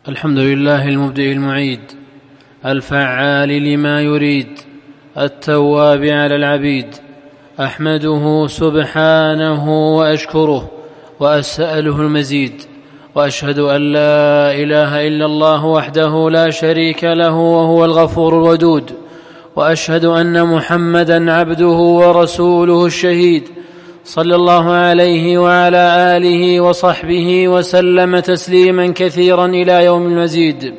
الحمد لله المبدئ المعيد الفعال لما يريد التواب على العبيد، أحمده سبحانه وأشكره وأسأله المزيد، وأشهد أن لا إله إلا الله وحده لا شريك له وهو الغفور الودود، وأشهد أن محمدًا عبده ورسوله الشهيد صلى الله عليه وعلى آله وصحبه وسلم تسليما كثيرا إلى يوم المزيد.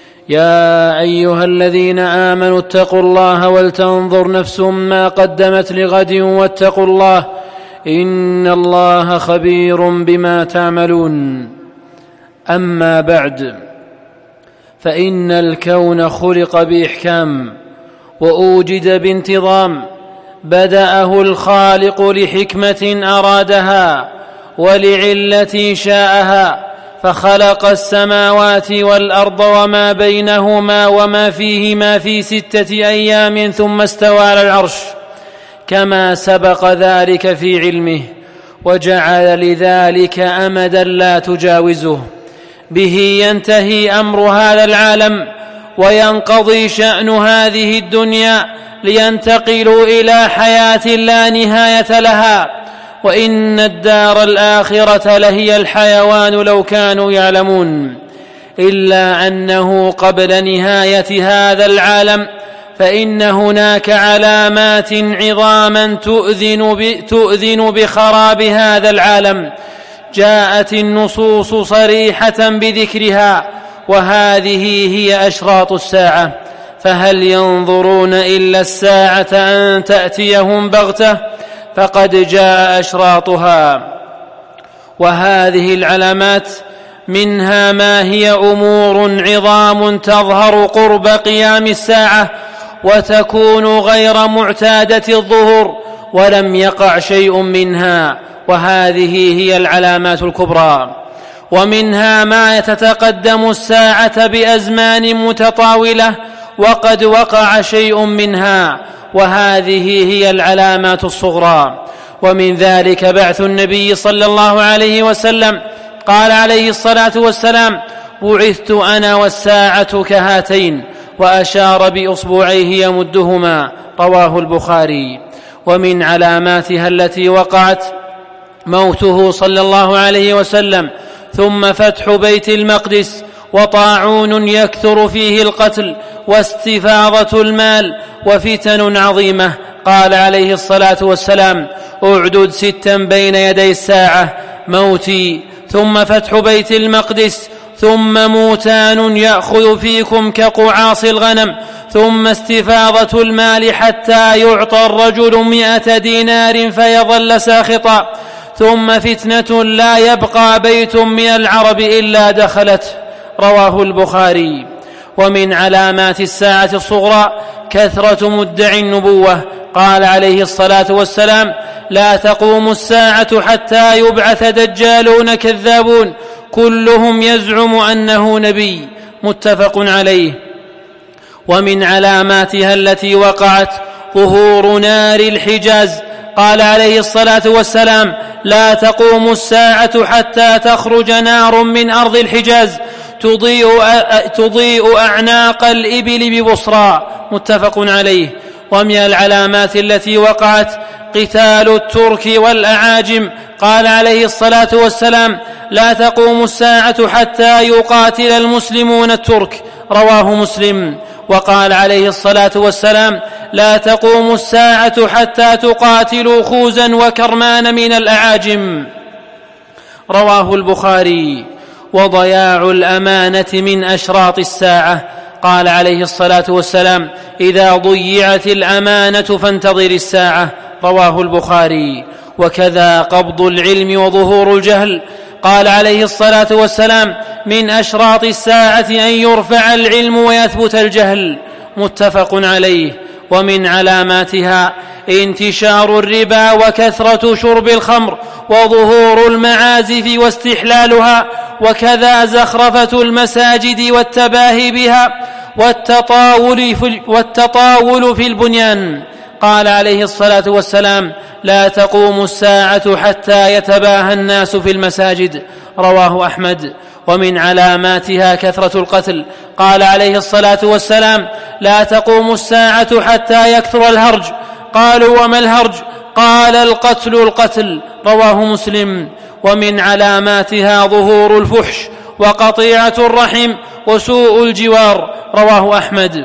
يا أيها الذين آمنوا اتقوا الله ولتنظر نفس ما قدمت لغد واتقوا الله إن الله خبير بما تعملون. أما بعد، فإن الكون خلق بإحكام وأوجد بانتظام، بدأه الخالق لحكمة أرادها ولعلة شاءها، فخلق السماوات والأرض وما بينهما وما فيهما في 6 أيام ثم استوى على العرش كما سبق ذلك في علمه، وجعل لذلك أمدا لا تجاوزه، به ينتهي أمر هذا العالم وينقضي شأن هذه الدنيا لينتقلوا إلى حياة لا نهاية لها، وإن الدار الآخرة لهي الحيوان لو كانوا يعلمون. إلا أنه قبل نهاية هذا العالم فإن هناك علامات عظاما تؤذن بخراب هذا العالم، جاءت النصوص صريحة بذكرها، وهذه هي أشراط الساعة. فهل ينظرون إلا الساعة أن تأتيهم بغتة؟ فقد جاء أشراطها. وهذه العلامات منها ما هي أمور عظام تظهر قرب قيام الساعة وتكون غير معتادة الظهور ولم يقع شيء منها، وهذه هي العلامات الكبرى. ومنها ما تتقدم الساعة بأزمان متطاولة وقد وقع شيء منها، وهذه هي العلامات الصغرى. ومن ذلك بعث النبي صلى الله عليه وسلم، قال عليه الصلاة والسلام: بعثت أنا والساعة كهاتين، وأشار بإصبعيه يمدهما، رواه البخاري. ومن علاماتها التي وقعت موته صلى الله عليه وسلم، ثم فتح بيت المقدس، وطاعون يكثر فيه القتل، واستفاضة المال، وفتن عظيمة. قال عليه الصلاة والسلام: أعدد 6 بين يدي الساعة: موتي، ثم فتح بيت المقدس، ثم موتان يأخذ فيكم كقعاص الغنم، ثم استفاضة المال حتى يعطى الرجل 100 دينار فيظل ساخطا، ثم فتنة لا يبقى بيت من العرب إلا دخلته، رواه البخاري. ومن علامات الساعة الصغرى كثرة مدعي النبوة، قال عليه الصلاة والسلام: لا تقوم الساعة حتى يبعث دجالون كذابون كلهم يزعم أنه نبي، متفق عليه. ومن علاماتها التي وقعت ظهور نار الحجاز، قال عليه الصلاة والسلام: لا تقوم الساعة حتى تخرج نار من أرض الحجاز تضيء أعناق الإبل ببصرى، متفق عليه. ومن العلامات التي وقعت قتال الترك والأعاجم، قال عليه الصلاة والسلام: لا تقوم الساعة حتى يقاتل المسلمون الترك، رواه مسلم. وقال عليه الصلاة والسلام: لا تقوم الساعة حتى تقاتلوا خوزا وكرمان من الأعاجم، رواه البخاري. وضياع الأمانة من أشراط الساعة، قال عليه الصلاة والسلام: إذا ضيعت الأمانة فانتظر الساعة، رواه البخاري. وكذا قبض العلم وظهور الجهل، قال عليه الصلاة والسلام: من أشراط الساعة أن يرفع العلم ويثبت الجهل، متفق عليه. ومن علاماتها انتشار الربا وكثرة شرب الخمر وظهور المعازف واستحلالها، وكذا زخرفة المساجد والتباهي بها والتطاول في البنيان. قال عليه الصلاة والسلام: لا تقوم الساعة حتى يتباهى الناس في المساجد، رواه أحمد. ومن علاماتها كثرة القتل. قال عليه الصلاة والسلام: لا تقوم الساعة حتى يكثر الهرج. قالوا: وما الهرج؟ قال: القتل. رواه مسلم. ومن علاماتها ظهور الفحش وقطيعة الرحم وسوء الجوار. رواه أحمد.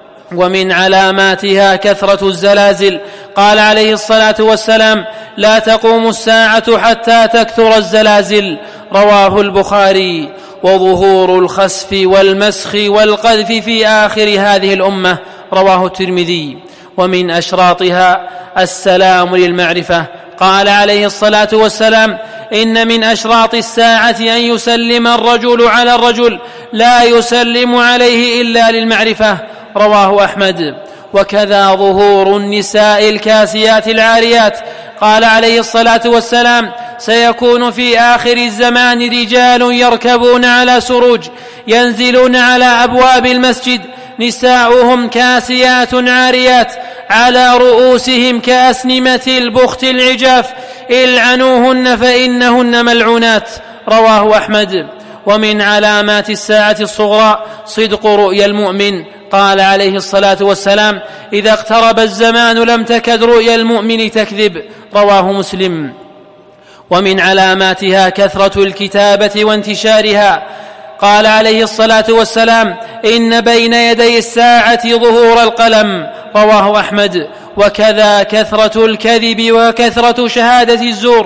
ومن علاماتها كثرة الزلازل. قال عليه الصلاة والسلام: لا تقوم الساعة حتى تكثر الزلازل. رواه البخاري. وظهور الخسف والمسخ والقذف في آخر هذه الأمة. رواه الترمذي. ومن أشراطها السلام للمعرفة. قال عليه الصلاة والسلام: إن من أشراط الساعة أن يسلم الرجل على الرجل لا يسلم عليه إلا للمعرفة. رواه أحمد. وكذا ظهور النساء الكاسيات العاريات. قال عليه الصلاة والسلام: سيكون في آخر الزمان رجال يركبون على سروج ينزلون على أبواب المسجد نساؤهم كاسيات عاريات على رؤوسهم كأسنمة البخت العجاف العنوهن فإنهن ملعونات. رواه أحمد. ومن علامات الساعة الصغرى صدق رؤيا المؤمن. قال عليه الصلاة والسلام: إذا اقترب الزمان لم تكد رؤيا المؤمن تكذب. رواه مسلم. ومن علاماتها كثرة الكتابة وانتشارها. قال عليه الصلاة والسلام: إن بين يدي الساعة ظهور القلم. رواه أحمد. وكذا كثرة الكذب وكثرة شهادة الزور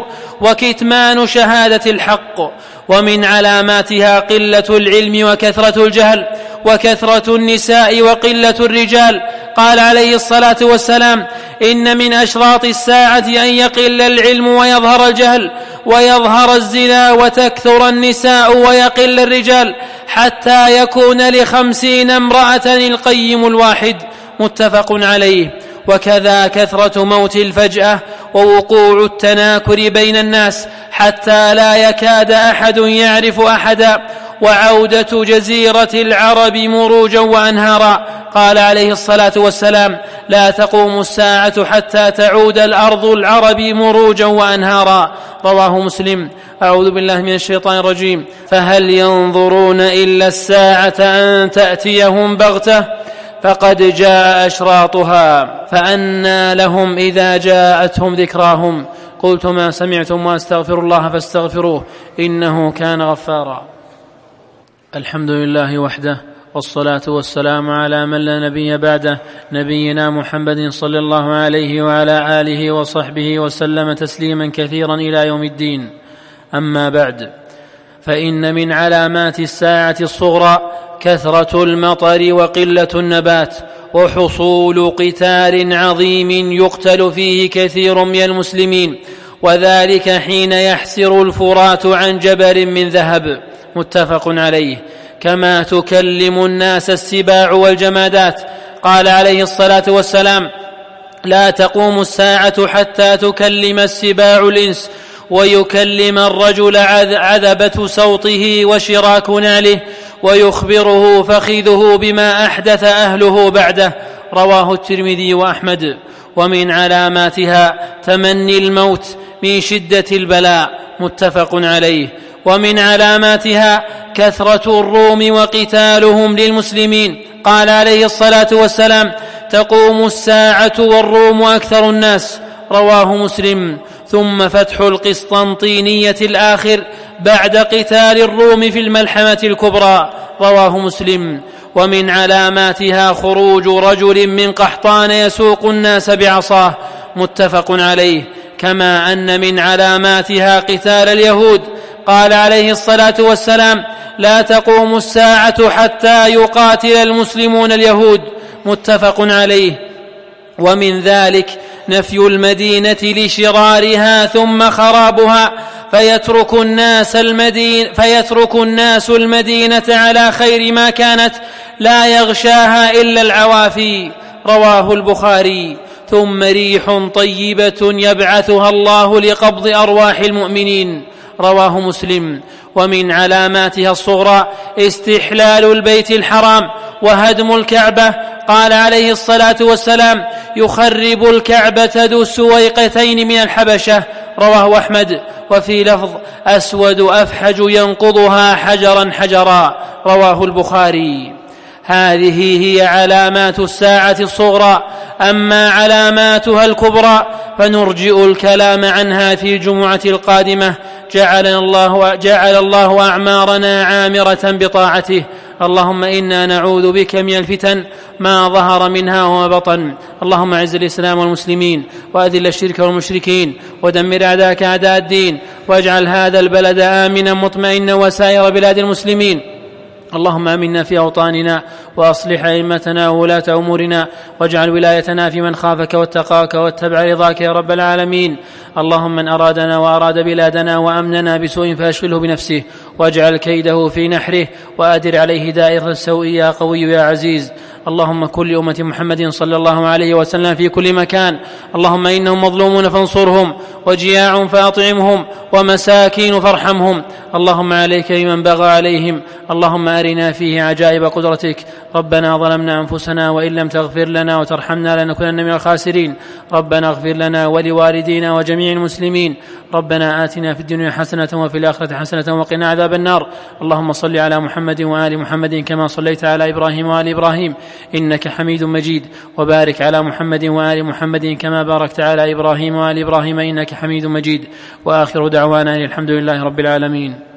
وكتمان شهادة الحق. ومن علاماتها قلة العلم وكثرة الجهل وكثرة النساء وقلة الرجال. قال عليه الصلاة والسلام: إن من أشراط الساعة أن يقل العلم ويظهر الجهل ويظهر الزنا وتكثر النساء ويقل الرجال حتى يكون ل50 امرأة القيم الواحد. متفق عليه. وكذا كثرة موت الفجأة ووقوع التناكر بين الناس حتى لا يكاد أحد يعرف أحدا. وعودة جزيرة العرب مروجا وأنهارا. قال عليه الصلاة والسلام: لا تقوم الساعة حتى تعود الأرض العرب مروجا وأنهارا. رواه مسلم. أعوذ بالله من الشيطان الرجيم. فهل ينظرون إلا الساعة أن تأتيهم بغتة فقد جاء أشراطها فأنى لهم إذا جاءتهم ذكراهم. قلت ما سمعتم وأستغفر الله فاستغفروه إنه كان غفارا. الحمد لله وحده، والصلاة والسلام على من لا نبي بعده، نبينا محمد صلى الله عليه وعلى آله وصحبه وسلم تسليما كثيرا إلى يوم الدين. أما بعد، فإن من علامات الساعة الصغرى كثرة المطر وقلة النبات وحصول قتال عظيم يقتل فيه كثير من المسلمين، وذلك حين يحسر الفرات عن جبل من ذهب. متفق عليه. كما تكلم الناس السباع والجمادات. قال عليه الصلاة والسلام: لا تقوم الساعة حتى تكلم السباع الإنس ويكلم الرجل عذبة صوته وشراك نعله ويخبره فخذه بما أحدث أهله بعده. رواه الترمذي وأحمد. ومن علاماتها تمني الموت من شدة البلاء. متفق عليه. ومن علاماتها كثرة الروم وقتالهم للمسلمين. قال عليه الصلاة والسلام: تقوم الساعة والروم أكثر الناس. رواه مسلم. ثم فتح القسطنطينية الآخر بعد قتال الروم في الملحمة الكبرى. رواه مسلم. ومن علاماتها خروج رجل من قحطان يسوق الناس بعصاه. متفق عليه. كما أن من علاماتها قتال اليهود. قال عليه الصلاة والسلام: لا تقوم الساعة حتى يقاتل المسلمون اليهود. متفق عليه. ومن ذلك نفي المدينة لشرارها ثم خرابها فيترك الناس المدينة على خير ما كانت لا يغشاها إلا العوافي. رواه البخاري. ثم ريح طيبة يبعثها الله لقبض أرواح المؤمنين. رواه مسلم. ومن علاماتها الصغرى استحلال البيت الحرام وهدم الكعبة. قال عليه الصلاة والسلام: يخرب الكعبة ذو السويقتين من الحبشة. رواه أحمد. وفي لفظ: أسود أفحج ينقضها حجرا حجرا، رواه البخاري. هذه هي علامات الساعة الصغرى. أما علاماتها الكبرى فنرجئ الكلام عنها في الجمعة القادمة. جعل الله أعمارنا عامرة بطاعته. اللهم إنا نعوذ بك من الفتن ما ظهر منها وما بطن. اللهم أعز الإسلام والمسلمين، وأذل الشرك والمشركين، ودمر أعداءك أعداء الدين، واجعل هذا البلد آمنا مطمئنا وسائر بلاد المسلمين. اللهم آمنا في أوطاننا، وأصلح أئمتنا وولاة أمورنا، واجعل ولايتنا في من خافك واتقاك واتبع رضاك يا رب العالمين. اللهم من أرادنا وأراد بلادنا وأمننا بسوء فأشغله بنفسه، واجعل كيده في نحره، وأدر عليه دائرة السوء يا قوي يا عزيز. اللهم كن لأمة محمد صلى الله عليه وسلم في كل مكان. اللهم إنهم مظلومون فانصرهم، وجياع فأطعمهم، ومساكين فارحمهم. اللهم عليك بمن بغى عليهم. اللهم أرنا فيه عجائب قدرتك. ربنا ظلمنا أنفسنا وإن لم تغفر لنا وترحمنا لنكونن من الخاسرين. ربنا اغفر لنا ولوالدينا وجميع المسلمين. ربنا آتنا في الدنيا حسنة وفي الآخرة حسنة وقنا عذاب النار. اللهم صل على محمد وآل محمد كما صليت على إبراهيم وآل إبراهيم إنك حميد مجيد، وبارك على محمد وآل محمد كما باركت على إبراهيم وآل إبراهيم إنك حميد مجيد. وآخر دعوانا الحمد لله رب العالمين.